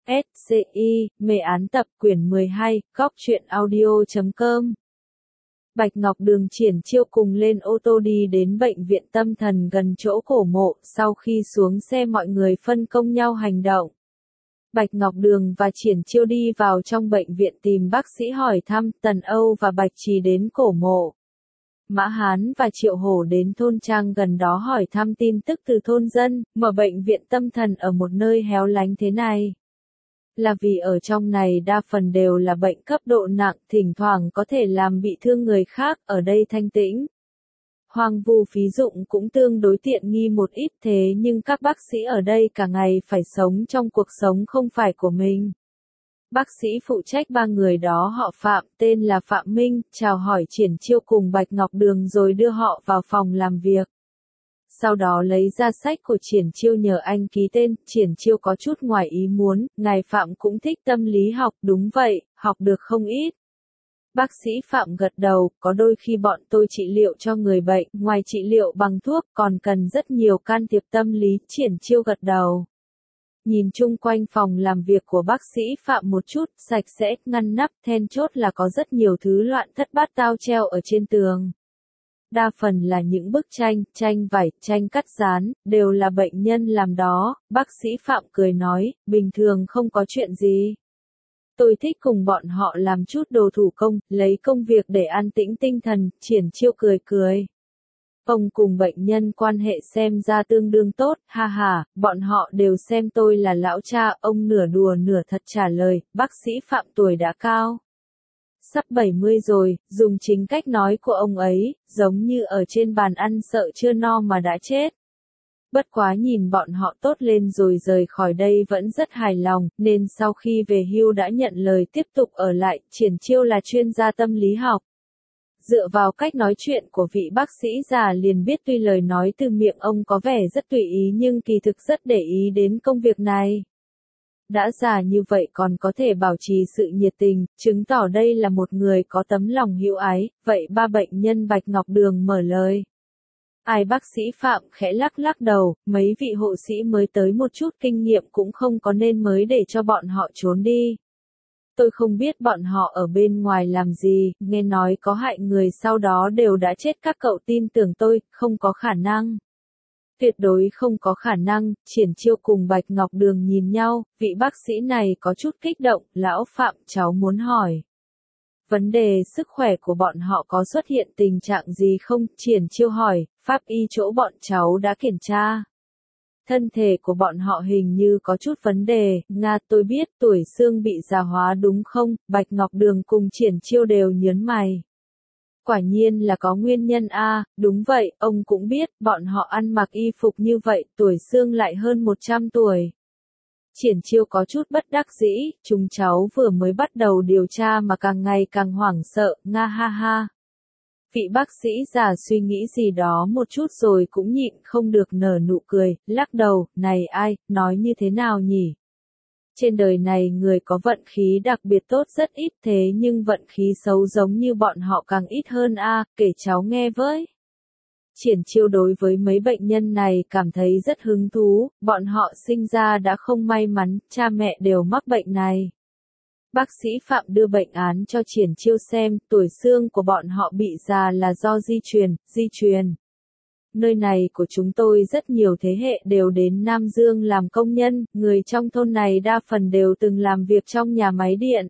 SCI, mê án tập quyển 12, góc truyện audio.com. Bạch Ngọc Đường triển chiêu cùng lên ô tô đi đến bệnh viện tâm thần gần chỗ cổ mộ, sau khi xuống xe mọi người phân công nhau hành động. Bạch Ngọc Đường và triển chiêu đi vào trong bệnh viện tìm bác sĩ hỏi thăm, Tần Âu và Bạch Trì đến cổ mộ. Mã Hán và Triệu Hổ đến thôn trang gần đó hỏi thăm tin tức từ thôn dân, mở bệnh viện tâm thần ở một nơi héo lánh thế này. Là vì ở trong này đa phần đều là bệnh cấp độ nặng, thỉnh thoảng có thể làm bị thương người khác, ở đây thanh tĩnh. Hoang vu phí dụng cũng tương đối tiện nghi một ít, thế nhưng các bác sĩ ở đây cả ngày phải sống trong cuộc sống không phải của mình. Bác sĩ phụ trách ba người đó họ Phạm, tên là Phạm Minh, chào hỏi triển chiêu cùng Bạch Ngọc Đường rồi đưa họ vào phòng làm việc. Sau đó lấy ra sách của triển chiêu nhờ anh ký tên, triển chiêu có chút ngoài ý muốn, ngài Phạm cũng thích tâm lý học, đúng vậy, học được không ít. Bác sĩ Phạm gật đầu, có đôi khi bọn tôi trị liệu cho người bệnh, ngoài trị liệu bằng thuốc còn cần rất nhiều can thiệp tâm lý, triển chiêu gật đầu. Nhìn chung quanh phòng làm việc của bác sĩ Phạm một chút, sạch sẽ, ngăn nắp, then chốt là có rất nhiều thứ loạn thất bát tao treo ở trên tường. Đa phần là những bức tranh, tranh vải, tranh cắt dán, đều là bệnh nhân làm đó, bác sĩ Phạm cười nói, bình thường không có chuyện gì. Tôi thích cùng bọn họ làm chút đồ thủ công, lấy công việc để an tĩnh tinh thần, triển chiêu cười cười. Ông cùng bệnh nhân quan hệ xem ra tương đương tốt, ha ha, bọn họ đều xem tôi là lão cha, ông nửa đùa nửa thật trả lời, bác sĩ Phạm tuổi đã cao. Sắp 70 rồi, dùng chính cách nói của ông ấy, giống như ở trên bàn ăn sợ chưa no mà đã chết. Bất quá nhìn bọn họ tốt lên rồi rời khỏi đây vẫn rất hài lòng, nên sau khi về hưu đã nhận lời tiếp tục ở lại, triển chiêu là chuyên gia tâm lý học. Dựa vào cách nói chuyện của vị bác sĩ già liền biết tuy lời nói từ miệng ông có vẻ rất tùy ý nhưng kỳ thực rất để ý đến công việc này. Đã già như vậy còn có thể bảo trì sự nhiệt tình, chứng tỏ đây là một người có tấm lòng hữu ái, vậy ba bệnh nhân Bạch Ngọc Đường mở lời. Ai bác sĩ Phạm khẽ lắc lắc đầu, mấy vị hộ sĩ mới tới một chút kinh nghiệm cũng không có nên mới để cho bọn họ trốn đi. Tôi không biết bọn họ ở bên ngoài làm gì, nghe nói có hại người sau đó đều đã chết, các cậu tin tưởng tôi, không có khả năng. Tuyệt đối không có khả năng, triển chiêu cùng Bạch Ngọc Đường nhìn nhau, vị bác sĩ này có chút kích động, lão Phạm cháu muốn hỏi. Vấn đề sức khỏe của bọn họ có xuất hiện tình trạng gì không? Triển chiêu hỏi, pháp y chỗ bọn cháu đã kiểm tra. Thân thể của bọn họ hình như có chút vấn đề, Nga tôi biết tuổi xương bị già hóa đúng không? Bạch Ngọc Đường cùng triển chiêu đều nhớn mày. Quả nhiên là có nguyên nhân a, đúng vậy, ông cũng biết, bọn họ ăn mặc y phục như vậy, tuổi xương lại hơn 100 tuổi. Triển chiêu có chút bất đắc dĩ, chúng cháu vừa mới bắt đầu điều tra mà càng ngày càng hoảng sợ, Nga ha ha. Vị bác sĩ già suy nghĩ gì đó một chút rồi cũng nhịn không được nở nụ cười, lắc đầu, này ai, nói như thế nào nhỉ? Trên đời này người có vận khí đặc biệt tốt rất ít, thế nhưng vận khí xấu giống như bọn họ càng ít hơn a, kể cháu nghe với. Triển chiêu đối với mấy bệnh nhân này cảm thấy rất hứng thú, bọn họ sinh ra đã không may mắn, cha mẹ đều mắc bệnh này. Bác sĩ Phạm đưa bệnh án cho triển chiêu xem, tuổi xương của bọn họ bị già là do di truyền. Nơi này của chúng tôi rất nhiều thế hệ đều đến Nam Dương làm công nhân, người trong thôn này đa phần đều từng làm việc trong nhà máy điện.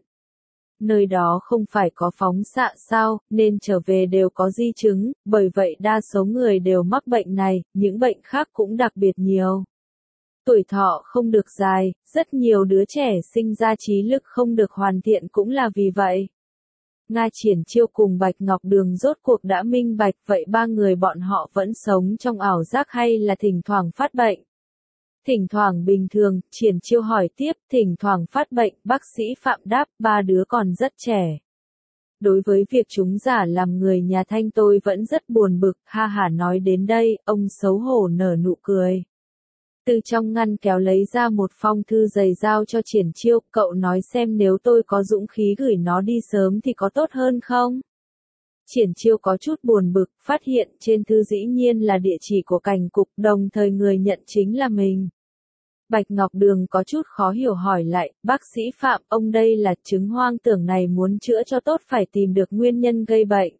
Nơi đó không phải có phóng xạ sao, nên trở về đều có di chứng, bởi vậy đa số người đều mắc bệnh này, những bệnh khác cũng đặc biệt nhiều. Tuổi thọ không được dài, rất nhiều đứa trẻ sinh ra trí lực không được hoàn thiện cũng là vì vậy. Nga triển chiêu cùng Bạch Ngọc Đường rốt cuộc đã minh bạch, vậy ba người bọn họ vẫn sống trong ảo giác hay là thỉnh thoảng phát bệnh? Thỉnh thoảng bình thường, triển chiêu hỏi tiếp, thỉnh thoảng phát bệnh, bác sĩ Phạm đáp, ba đứa còn rất trẻ. Đối với việc chúng giả làm người nhà Thanh tôi vẫn rất buồn bực, ha hả nói đến đây, ông xấu hổ nở nụ cười. Từ trong ngăn kéo lấy ra một phong thư dày giao cho triển chiêu, cậu nói xem nếu tôi có dũng khí gửi nó đi sớm thì có tốt hơn không? Triển chiêu có chút buồn bực, phát hiện trên thư dĩ nhiên là địa chỉ của cảnh cục, đồng thời người nhận chính là mình. Bạch Ngọc Đường có chút khó hiểu hỏi lại, bác sĩ Phạm, ông đây là chứng hoang tưởng này muốn chữa cho tốt phải tìm được nguyên nhân gây bệnh.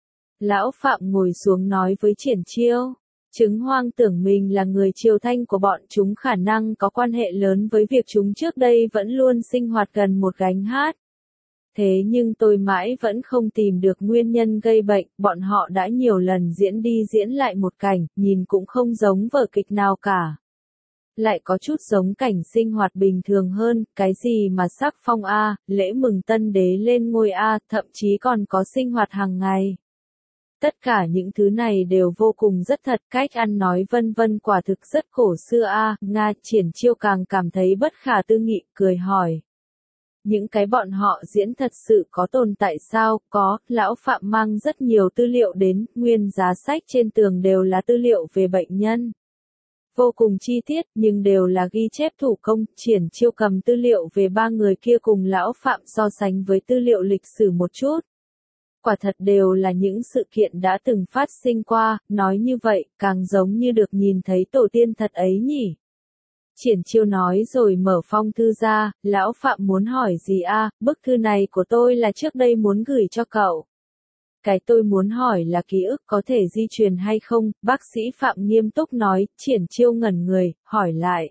Lão Phạm ngồi xuống nói với Triển Chiêu, chứng hoang tưởng mình là người Triều Thanh của bọn chúng khả năng có quan hệ lớn với việc chúng trước đây vẫn luôn sinh hoạt gần một gánh hát. Thế nhưng tôi mãi vẫn không tìm được nguyên nhân gây bệnh, bọn họ đã nhiều lần diễn đi diễn lại một cảnh, nhìn cũng không giống vở kịch nào cả. Lại có chút giống cảnh sinh hoạt bình thường hơn, cái gì mà sắc phong A, lễ mừng tân đế lên ngôi A, thậm chí còn có sinh hoạt hàng ngày. Tất cả những thứ này đều vô cùng rất thật, cách ăn nói vân vân quả thực rất cổ xưa A, Nga. Triển Chiêu càng cảm thấy bất khả tư nghị, cười hỏi. Những cái bọn họ diễn thật sự có tồn tại sao? Có, lão Phạm mang rất nhiều tư liệu đến, nguyên giá sách trên tường đều là tư liệu về bệnh nhân. Vô cùng chi tiết, nhưng đều là ghi chép thủ công. Triển Chiêu cầm tư liệu về ba người kia cùng lão Phạm so sánh với tư liệu lịch sử một chút. Quả thật đều là những sự kiện đã từng phát sinh qua, nói như vậy, càng giống như được nhìn thấy tổ tiên thật ấy nhỉ. Triển Chiêu nói rồi mở phong thư ra, lão Phạm muốn hỏi gì a? Bức thư này của tôi là trước đây muốn gửi cho cậu. Cái tôi muốn hỏi là ký ức có thể di truyền hay không? Bác sĩ Phạm nghiêm túc nói. Triển Chiêu ngẩn người, hỏi lại.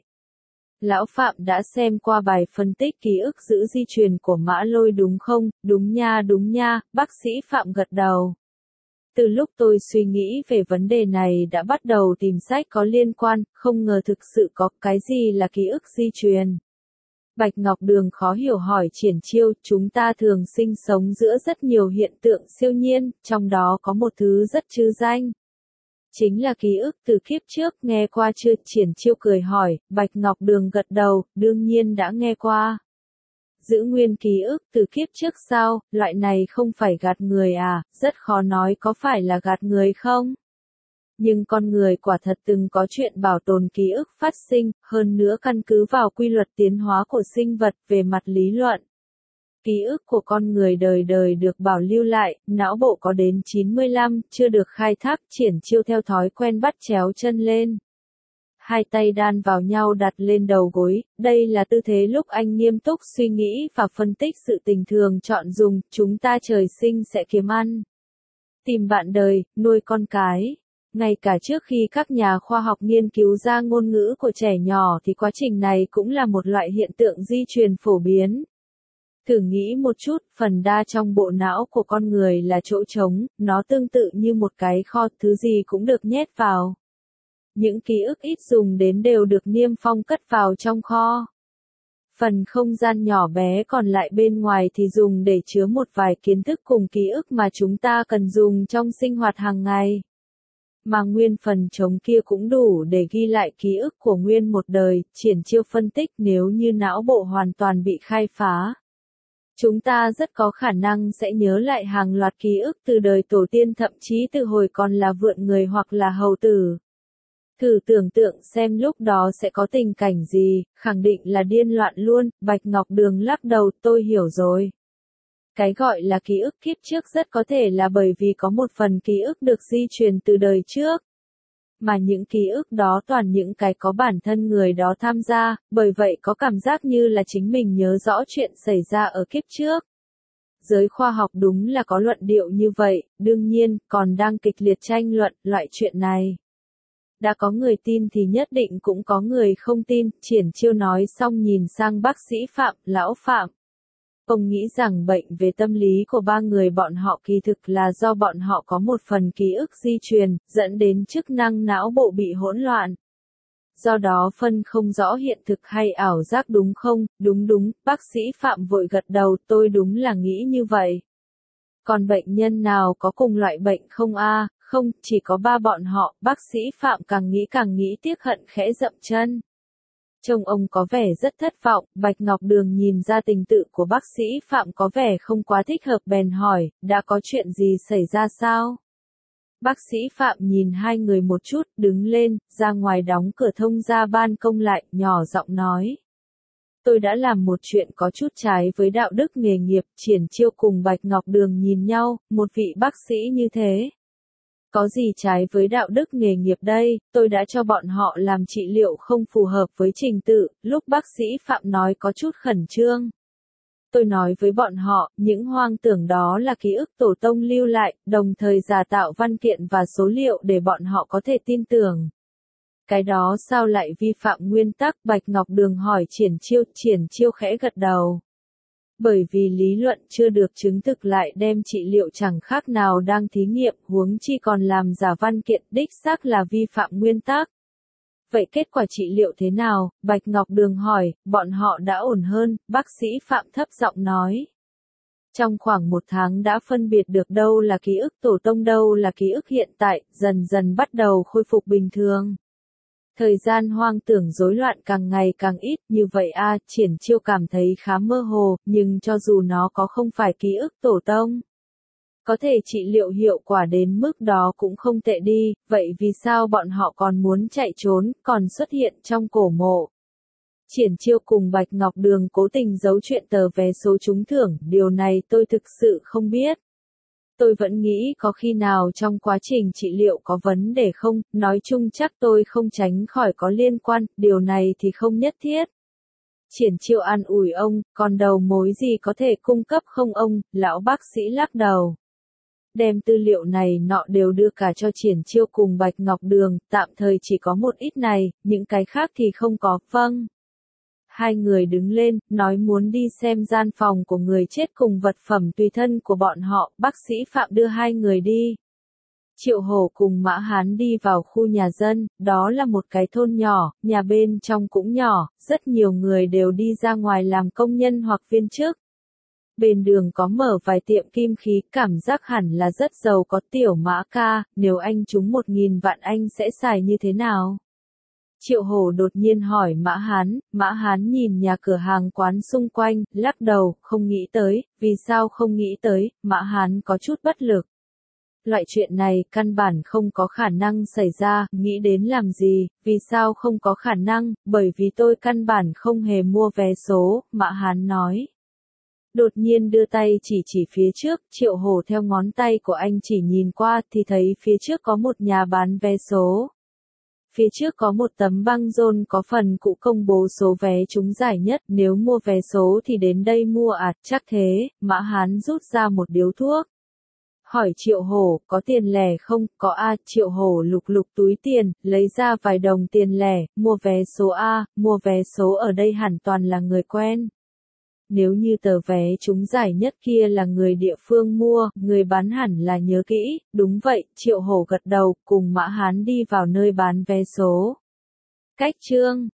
Lão Phạm đã xem qua bài phân tích ký ức giữ di truyền của Mã Lôi đúng không? Đúng nha, bác sĩ Phạm gật đầu. Từ lúc tôi suy nghĩ về vấn đề này đã bắt đầu tìm sách có liên quan, không ngờ thực sự có cái gì là ký ức di truyền. Bạch Ngọc Đường khó hiểu hỏi Triển Chiêu, chúng ta thường sinh sống giữa rất nhiều hiện tượng siêu nhiên, trong đó có một thứ rất trư danh. Chính là ký ức từ kiếp trước, nghe qua chưa? Triển Chiêu cười hỏi, Bạch Ngọc Đường gật đầu, đương nhiên đã nghe qua. Giữ nguyên ký ức từ kiếp trước sao, loại này không phải gạt người à, rất khó nói có phải là gạt người không? Nhưng con người quả thật từng có chuyện bảo tồn ký ức phát sinh, hơn nữa căn cứ vào quy luật tiến hóa của sinh vật về mặt lý luận. Ký ức của con người đời đời được bảo lưu lại, não bộ có đến 95, chưa được khai thác. Triển Chiêu theo thói quen bắt chéo chân lên. Hai tay đan vào nhau đặt lên đầu gối, đây là tư thế lúc anh nghiêm túc suy nghĩ và phân tích sự tình thường chọn dùng, chúng ta trời sinh sẽ kiếm ăn. Tìm bạn đời, nuôi con cái. Ngay cả trước khi các nhà khoa học nghiên cứu ra ngôn ngữ của trẻ nhỏ thì quá trình này cũng là một loại hiện tượng di truyền phổ biến. Thử nghĩ một chút, phần đa trong bộ não của con người là chỗ trống, nó tương tự như một cái kho, thứ gì cũng được nhét vào. Những ký ức ít dùng đến đều được niêm phong cất vào trong kho. Phần không gian nhỏ bé còn lại bên ngoài thì dùng để chứa một vài kiến thức cùng ký ức mà chúng ta cần dùng trong sinh hoạt hàng ngày. Mà nguyên phần trống kia cũng đủ để ghi lại ký ức của nguyên một đời. Triển Chiêu phân tích, nếu như não bộ hoàn toàn bị khai phá, chúng ta rất có khả năng sẽ nhớ lại hàng loạt ký ức từ đời tổ tiên, thậm chí từ hồi còn là vượn người hoặc là hầu tử. Thử tưởng tượng xem lúc đó sẽ có tình cảnh gì, khẳng định là điên loạn luôn. Bạch Ngọc Đường lắc đầu, tôi hiểu rồi. Cái gọi là ký ức kiếp trước rất có thể là bởi vì có một phần ký ức được di truyền từ đời trước. Mà những ký ức đó toàn những cái có bản thân người đó tham gia, bởi vậy có cảm giác như là chính mình nhớ rõ chuyện xảy ra ở kiếp trước. Giới khoa học đúng là có luận điệu như vậy, đương nhiên, còn đang kịch liệt tranh luận loại chuyện này. Đã có người tin thì nhất định cũng có người không tin. Triển Chiêu nói xong nhìn sang bác sĩ Phạm, lão Phạm. Ông nghĩ rằng bệnh về tâm lý của ba người bọn họ kỳ thực là do bọn họ có một phần ký ức di truyền, dẫn đến chức năng não bộ bị hỗn loạn. Do đó phân không rõ hiện thực hay ảo giác đúng không? Đúng, bác sĩ Phạm vội gật đầu, tôi đúng là nghĩ như vậy. Còn bệnh nhân nào có cùng loại bệnh không a? Không, chỉ có ba bọn họ. Bác sĩ Phạm càng nghĩ tiếc hận khẽ dậm chân. Trông ông có vẻ rất thất vọng. Bạch Ngọc Đường nhìn ra tình tự của bác sĩ Phạm có vẻ không quá thích hợp bèn hỏi, đã có chuyện gì xảy ra sao? Bác sĩ Phạm nhìn hai người một chút, đứng lên, ra ngoài đóng cửa thông ra ban công lại, nhỏ giọng nói. Tôi đã làm một chuyện có chút trái với đạo đức nghề nghiệp. Triển Chiêu cùng Bạch Ngọc Đường nhìn nhau, một vị bác sĩ như thế. Có gì trái với đạo đức nghề nghiệp đây, tôi đã cho bọn họ làm trị liệu không phù hợp với trình tự, lúc bác sĩ Phạm nói có chút khẩn trương. Tôi nói với bọn họ, những hoang tưởng đó là ký ức tổ tông lưu lại, đồng thời giả tạo văn kiện và số liệu để bọn họ có thể tin tưởng. Cái đó sao lại vi phạm nguyên tắc? Bạch Ngọc Đường hỏi Triển Chiêu khẽ gật đầu. Bởi vì lý luận chưa được chứng thực lại đem trị liệu chẳng khác nào đang thí nghiệm, huống chi còn làm giả văn kiện, đích xác là vi phạm nguyên tắc. Vậy kết quả trị liệu thế nào? Bạch Ngọc Đường hỏi, bọn họ đã ổn hơn, bác sĩ Phạm thấp giọng nói. Trong khoảng 1 tháng đã phân biệt được đâu là ký ức tổ tông đâu là ký ức hiện tại, dần dần bắt đầu khôi phục bình thường. Thời gian hoang tưởng rối loạn càng ngày càng ít, như vậy Triển Chiêu cảm thấy khá mơ hồ, nhưng cho dù nó có không phải ký ức tổ tông, có thể trị liệu hiệu quả đến mức đó cũng không tệ đi, vậy vì sao bọn họ còn muốn chạy trốn, còn xuất hiện trong cổ mộ? Triển Chiêu cùng Bạch Ngọc Đường cố tình giấu chuyện tờ vé số trúng thưởng, điều này tôi thực sự không biết. Tôi vẫn nghĩ có khi nào trong quá trình trị liệu có vấn đề không, nói chung chắc tôi không tránh khỏi có liên quan, điều này thì không nhất thiết. Triển Chiêu an ủi ông, còn đầu mối gì có thể cung cấp không ông, lão bác sĩ lắc đầu. Đem tư liệu này nọ đều đưa cả cho Triển Chiêu cùng Bạch Ngọc Đường, tạm thời chỉ có một ít này, những cái khác thì không có, vâng. Hai người đứng lên, nói muốn đi xem gian phòng của người chết cùng vật phẩm tùy thân của bọn họ, bác sĩ Phạm đưa hai người đi. Triệu Hổ cùng Mã Hán đi vào khu nhà dân, đó là một cái thôn nhỏ, nhà bên trong cũng nhỏ, rất nhiều người đều đi ra ngoài làm công nhân hoặc viên chức. Bên đường có mở vài tiệm kim khí, cảm giác hẳn là rất giàu có. Tiểu Mã ca, nếu anh trúng 1.000 vạn anh sẽ xài như thế nào? Triệu Hổ đột nhiên hỏi Mã Hán nhìn nhà cửa hàng quán xung quanh, lắc đầu, không nghĩ tới, vì sao không nghĩ tới, Mã Hán có chút bất lực. Loại chuyện này căn bản không có khả năng xảy ra, nghĩ đến làm gì, vì sao không có khả năng, bởi vì tôi căn bản không hề mua vé số, Mã Hán nói. Đột nhiên đưa tay chỉ phía trước, Triệu Hổ theo ngón tay của anh chỉ nhìn qua thì thấy phía trước có một nhà bán vé số. Phía trước có một tấm băng rôn có phần cụ công bố số vé trúng giải nhất, nếu mua vé số thì đến đây mua chắc thế, Mã Hán rút ra một điếu thuốc. Hỏi Triệu Hổ, có tiền lẻ không? Có Triệu Hổ lục lục túi tiền, lấy ra vài đồng tiền lẻ, mua vé số mua vé số ở đây hẳn toàn là người quen. Nếu như tờ vé trúng giải nhất kia là người địa phương mua, người bán hẳn là nhớ kỹ, đúng vậy, Triệu Hổ gật đầu, cùng Mã Hán đi vào nơi bán vé số. Cách chương